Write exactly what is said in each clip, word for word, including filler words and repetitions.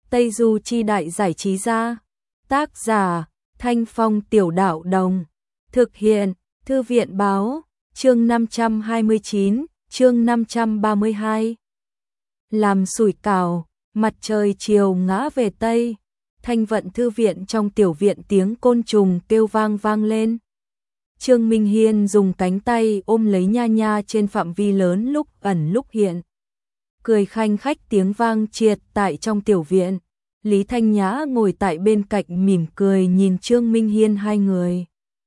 Tây Du Chi Đại Giải Trí Gia. Tác giả Thanh Phong Tiểu Đạo Đồng. Thực hiện Thư viện Báo. Chương năm trăm hai mươi chín, chương năm trăm ba mươi hai. Làm sủi cảo, mặt trời chiều ngã về Tây. Thanh vận thư viện trong tiểu viện tiếng côn trùng kêu vang vang lên. Trương Minh Hiên dùng cánh tay ôm lấy Nha Nha trên phạm vi lớn lúc ẩn lúc hiện. Cười khanh khách tiếng vang triệt tại trong tiểu viện. Lý Thanh Nhã ngồi tại bên cạnh mỉm cười nhìn Trương Minh Hiên hai người.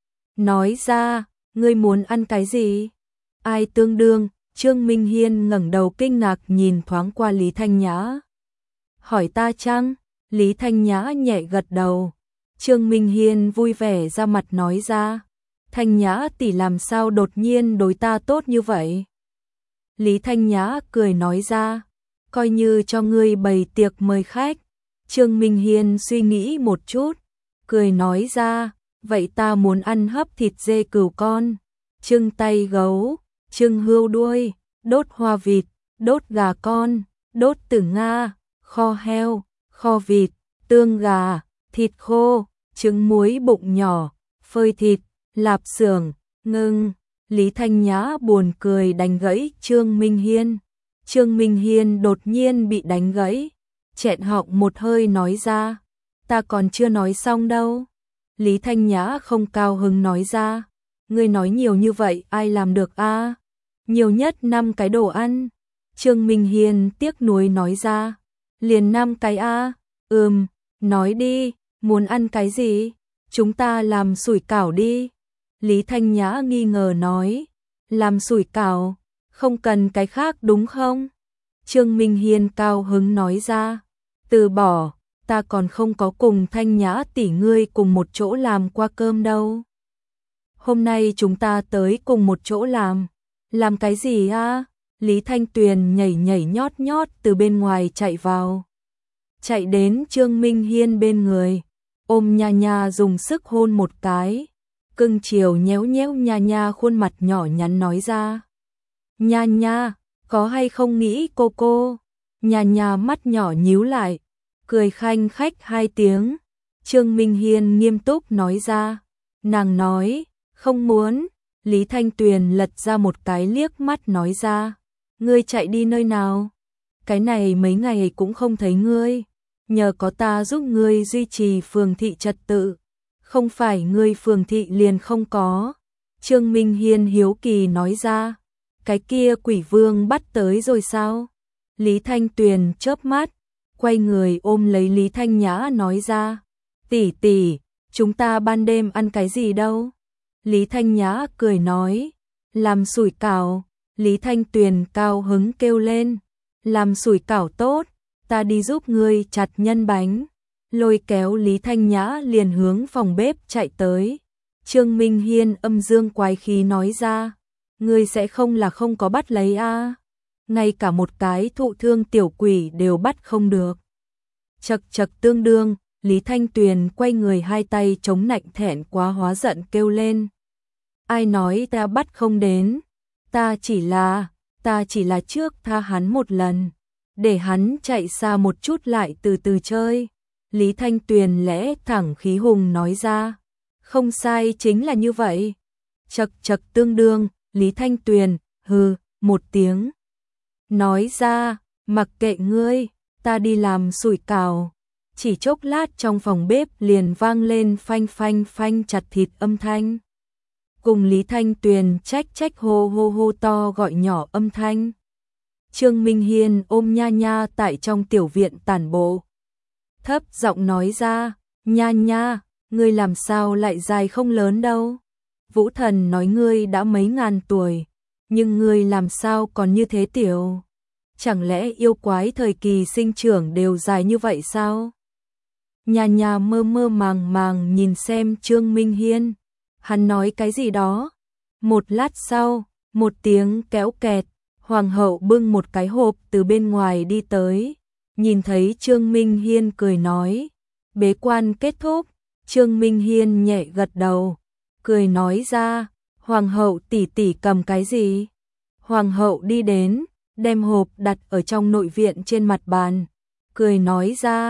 Nói ra, ngươi muốn ăn cái gì? Ai tương đương? Trương Minh Hiên ngẩng đầu kinh ngạc nhìn thoáng qua Lý Thanh Nhã. Hỏi ta chăng? Lý Thanh Nhã nhẹ gật đầu. Trương Minh Hiên vui vẻ ra mặt nói ra. Thanh Nhã tỷ làm sao đột nhiên đối ta tốt như vậy? Lý Thanh Nhã cười nói ra. Coi như cho ngươi bày tiệc mời khách. Trương Minh Hiên suy nghĩ một chút. Cười nói ra. Vậy ta muốn ăn hấp thịt dê cừu con. Trưng tay gấu. Trưng hươu đuôi. Đốt hoa vịt. Đốt gà con. Đốt tử Nga. Kho heo. Kho vịt. Tương gà. Thịt khô. Trứng muối bụng nhỏ. Phơi thịt. Lạp xưởng. Ngưng. Lý Thanh Nhã buồn cười đánh gãy Trương Minh Hiên. Trương Minh Hiên đột nhiên bị đánh gãy. Chẹn họng một hơi nói ra. Ta còn chưa nói xong đâu. Lý Thanh Nhã không cao hứng nói ra. Ngươi nói nhiều như vậy ai làm được a? À? Nhiều nhất năm cái đồ ăn. Trương Minh Hiên tiếc nuối nói ra. Liền năm cái a? À? Ừm, nói đi, muốn ăn cái gì? Chúng ta làm sủi cảo đi. Lý Thanh Nhã nghi ngờ nói. Làm sủi cảo, không cần cái khác đúng không? Trương Minh Hiên cao hứng nói ra. Từ bỏ, ta còn không có cùng Thanh Nhã tỷ ngươi cùng một chỗ làm qua cơm đâu. Hôm nay chúng ta tới cùng một chỗ làm. Làm cái gì a? À? Lý Thanh Tuyền nhảy nhảy nhót nhót từ bên ngoài chạy vào. Chạy đến Trương Minh Hiên bên người. Ôm Nha Nha dùng sức hôn một cái. Cưng chiều nhéo nhéo Nha Nha khuôn mặt nhỏ nhắn nói ra. Nha Nha, có hay không nghĩ cô cô? Nha Nha mắt nhỏ nhíu lại. Cười khanh khách hai tiếng. Trương Minh Hiên nghiêm túc nói ra. Nàng nói, không muốn. Lý Thanh Tuyền lật ra một cái liếc mắt nói ra. Ngươi chạy đi nơi nào? Cái này mấy ngày cũng không thấy ngươi. Nhờ có ta giúp ngươi duy trì phường thị trật tự. Không phải ngươi phường thị liền không có. Trương Minh Hiên hiếu kỳ nói ra. Cái kia quỷ vương bắt tới rồi sao? Lý Thanh Tuyền chớp mắt. Quay người ôm lấy Lý Thanh Nhã nói ra. Tỷ tỷ, chúng ta ban đêm ăn cái gì đâu? Lý Thanh Nhã cười nói. Làm sủi cảo. Lý Thanh Tuyền cao hứng kêu lên. Làm sủi cảo tốt, ta đi giúp ngươi chặt nhân bánh. Lôi kéo Lý Thanh Nhã liền hướng phòng bếp chạy tới. Trương Minh Hiên âm dương quái khí nói ra. Ngươi sẽ không là không có bắt lấy a? À? Ngay cả một cái thụ thương tiểu quỷ đều bắt không được. Chật chật tương đương, Lý Thanh Tuyền quay người hai tay chống nạnh thẹn quá hóa giận kêu lên. Ai nói ta bắt không đến? Ta chỉ là, ta chỉ là trước tha hắn một lần. Để hắn chạy xa một chút lại từ từ chơi. Lý Thanh Tuyền lẽ thẳng khí hùng nói ra. Không sai chính là như vậy. Chật chật tương đương, Lý Thanh Tuyền, hừ, một tiếng. Nói ra, mặc kệ ngươi, ta đi làm sủi cảo. Chỉ chốc lát trong phòng bếp liền vang lên phanh phanh phanh chặt thịt âm thanh. Cùng Lý Thanh Tuyền trách trách hô hô hô to gọi nhỏ âm thanh. Trương Minh Hiên ôm Nha Nha tại trong tiểu viện tản bộ. Thấp giọng nói ra, Nha Nha, ngươi làm sao lại dài không lớn đâu. Vũ Thần nói ngươi đã mấy ngàn tuổi, nhưng ngươi làm sao còn như thế tiểu. Chẳng lẽ yêu quái thời kỳ sinh trưởng đều dài như vậy sao? Nha Nha mơ mơ màng màng nhìn xem Trương Minh Hiên. Hắn nói cái gì đó. Một lát sau, một tiếng kéo kẹt, hoàng hậu bưng một cái hộp từ bên ngoài đi tới. Nhìn thấy Trương Minh Hiên cười nói. Bế quan kết thúc. Trương Minh Hiên nhẹ gật đầu. Cười nói ra. Hoàng hậu tỷ tỷ cầm cái gì? Hoàng hậu đi đến, đem hộp đặt ở trong nội viện trên mặt bàn. Cười nói ra.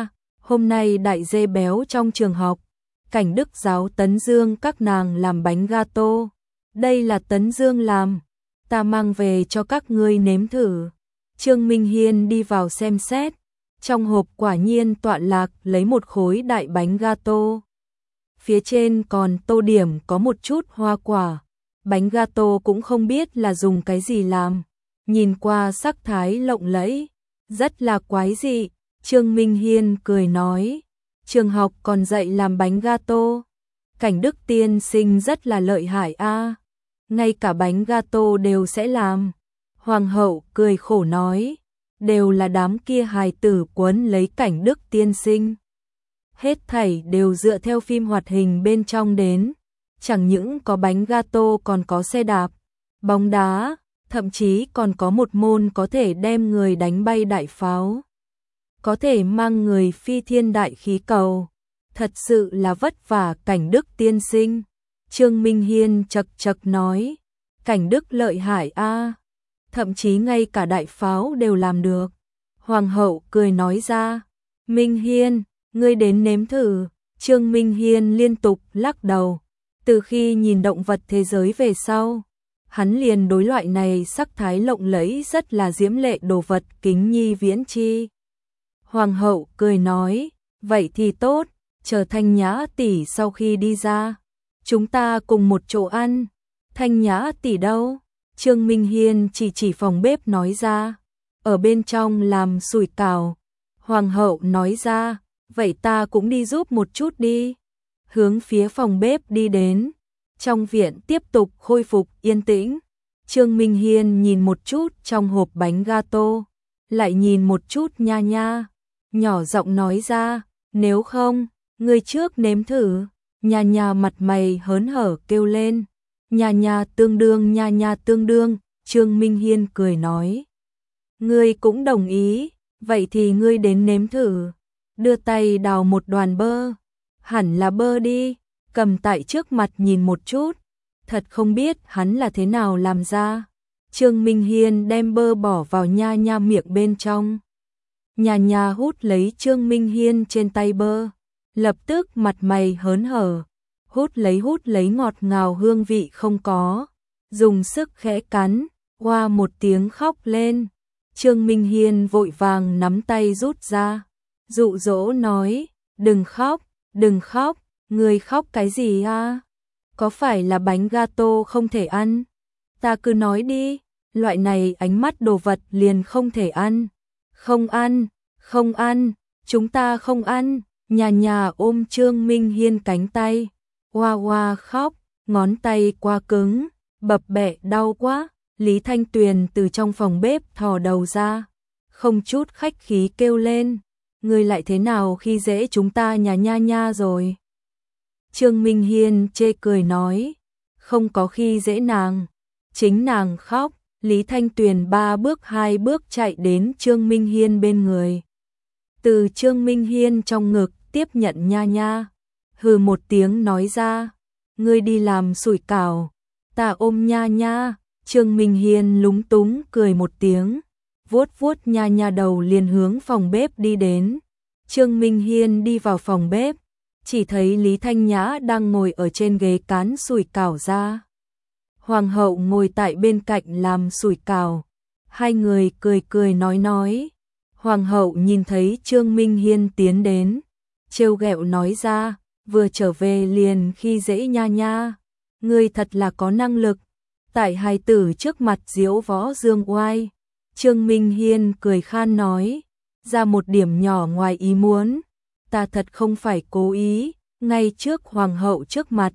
Hôm nay đại dê béo trong trường học, Cảnh Đức giáo Tấn Dương các nàng làm bánh gato. Đây là Tấn Dương làm, ta mang về cho các ngươi nếm thử. Trương Minh Hiên đi vào xem xét, trong hộp quả nhiên tọa lạc lấy một khối đại bánh gato. Phía trên còn tô điểm có một chút hoa quả. Bánh gato cũng không biết là dùng cái gì làm, nhìn qua sắc thái lộng lẫy, rất là quái dị. Trương Minh Hiên cười nói, trường học còn dạy làm bánh gato. Cảnh Đức tiên sinh rất là lợi hại a, ngay cả bánh gato đều sẽ làm. Hoàng hậu cười khổ nói, đều là đám kia hài tử quấn lấy Cảnh Đức tiên sinh. Hết thảy đều dựa theo phim hoạt hình bên trong đến, chẳng những có bánh gato còn có xe đạp, bóng đá, thậm chí còn có một môn có thể đem người đánh bay đại pháo, có thể mang người phi thiên đại khí cầu. Thật sự là vất vả Cảnh Đức tiên sinh. Trương Minh Hiên chật chật nói, Cảnh Đức lợi hại a, thậm chí ngay cả đại pháo đều làm được. Hoàng hậu cười nói ra, Minh Hiên, ngươi đến nếm thử. Trương Minh Hiên liên tục lắc đầu. Từ khi nhìn động vật thế giới về sau, hắn liền đối loại này sắc thái lộng lẫy rất là diễm lệ đồ vật kính nhi viễn chi. Hoàng hậu cười nói, vậy thì tốt, chờ Thanh Nhã tỷ sau khi đi ra, chúng ta cùng một chỗ ăn. Thanh Nhã tỷ đâu? Trương Minh Hiên chỉ chỉ phòng bếp nói ra, ở bên trong làm sủi cảo. Hoàng hậu nói ra, vậy ta cũng đi giúp một chút đi. Hướng phía phòng bếp đi đến. Trong viện tiếp tục khôi phục yên tĩnh. Trương Minh Hiên nhìn một chút trong hộp bánh gato, lại nhìn một chút Nha Nha, nhỏ giọng nói ra, nếu không, ngươi trước nếm thử. Nha Nha mặt mày hớn hở kêu lên, Nha Nha tương đương, Nha Nha tương đương. Trương Minh Hiên cười nói, ngươi cũng đồng ý, vậy thì ngươi đến nếm thử. Đưa tay đào một đoàn bơ, hẳn là bơ đi, cầm tại trước mặt nhìn một chút, thật không biết hắn là thế nào làm ra. Trương Minh Hiên đem bơ bỏ vào Nha Nha miệng bên trong. Nha Nha hút lấy Trương Minh Hiên trên tay bơ, lập tức mặt mày hớn hở, hút lấy hút lấy ngọt ngào hương vị không có, dùng sức khẽ cắn, oa một tiếng khóc lên. Trương Minh Hiên vội vàng nắm tay rút ra, dụ dỗ nói, đừng khóc, đừng khóc, ngươi khóc cái gì a? Có phải là bánh gato không thể ăn? Ta cứ nói đi, loại này ánh mắt đồ vật liền không thể ăn. Không ăn, không ăn, chúng ta không ăn. Nha Nha ôm Trương Minh Hiên cánh tay, oa oa khóc, ngón tay qua cứng, bập bẹ đau quá. Lý Thanh Tuyền từ trong phòng bếp thò đầu ra, không chút khách khí kêu lên, ngươi lại thế nào khi dễ chúng ta nhà Nha Nha rồi? Trương Minh Hiên chê cười nói, không có khi dễ nàng, chính nàng khóc. Lý Thanh Tuyền ba bước hai bước chạy đến Trương Minh Hiên bên người, từ Trương Minh Hiên trong ngực tiếp nhận Nha Nha, hừ một tiếng nói ra, ngươi đi làm sủi cảo, ta ôm Nha Nha. Trương Minh Hiên lúng túng cười một tiếng, vuốt vuốt Nha Nha đầu liền hướng phòng bếp đi đến. Trương Minh Hiên đi vào phòng bếp, chỉ thấy Lý Thanh Nhã đang ngồi ở trên ghế cán sủi cảo ra. Hoàng hậu ngồi tại bên cạnh làm sủi cảo, hai người cười cười nói nói. Hoàng hậu nhìn thấy Trương Minh Hiên tiến đến, trêu ghẹo nói ra, vừa trở về liền khi dễ Nha Nha, ngươi thật là có năng lực, tại hài tử trước mặt diễu võ dương oai. Trương Minh Hiên cười khan nói, ra một điểm nhỏ ngoài ý muốn, ta thật không phải cố ý, ngay trước hoàng hậu trước mặt.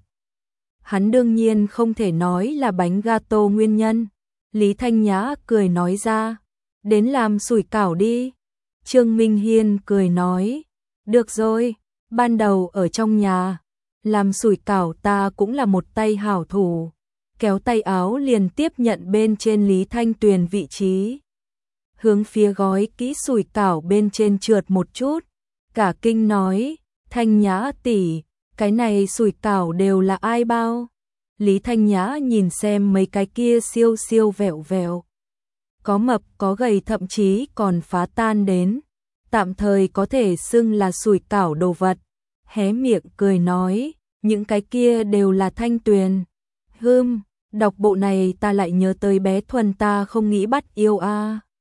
Hắn đương nhiên không thể nói là bánh gato nguyên nhân. Lý Thanh Nhã cười nói ra, đến làm sủi cảo đi. Trương Minh Hiên cười nói, được rồi, ban đầu ở trong nhà, làm sủi cảo ta cũng là một tay hảo thủ. Kéo tay áo liền tiếp nhận bên trên Lý Thanh Tuyền vị trí, hướng phía gói kỹ sủi cảo bên trên trượt một chút, cả kinh nói, Thanh Nhã tỷ, cái này sủi cảo đều là ai bao? Lý Thanh Nhã nhìn xem mấy cái kia siêu siêu vẹo vẹo, có mập có gầy thậm chí còn phá tan đến, tạm thời có thể xưng là sủi cảo đồ vật. Hé miệng cười nói, những cái kia đều là Thanh Tuyền. Hưm, đọc bộ này ta lại nhớ tới bé Thuần ta không nghĩ bắt yêu a.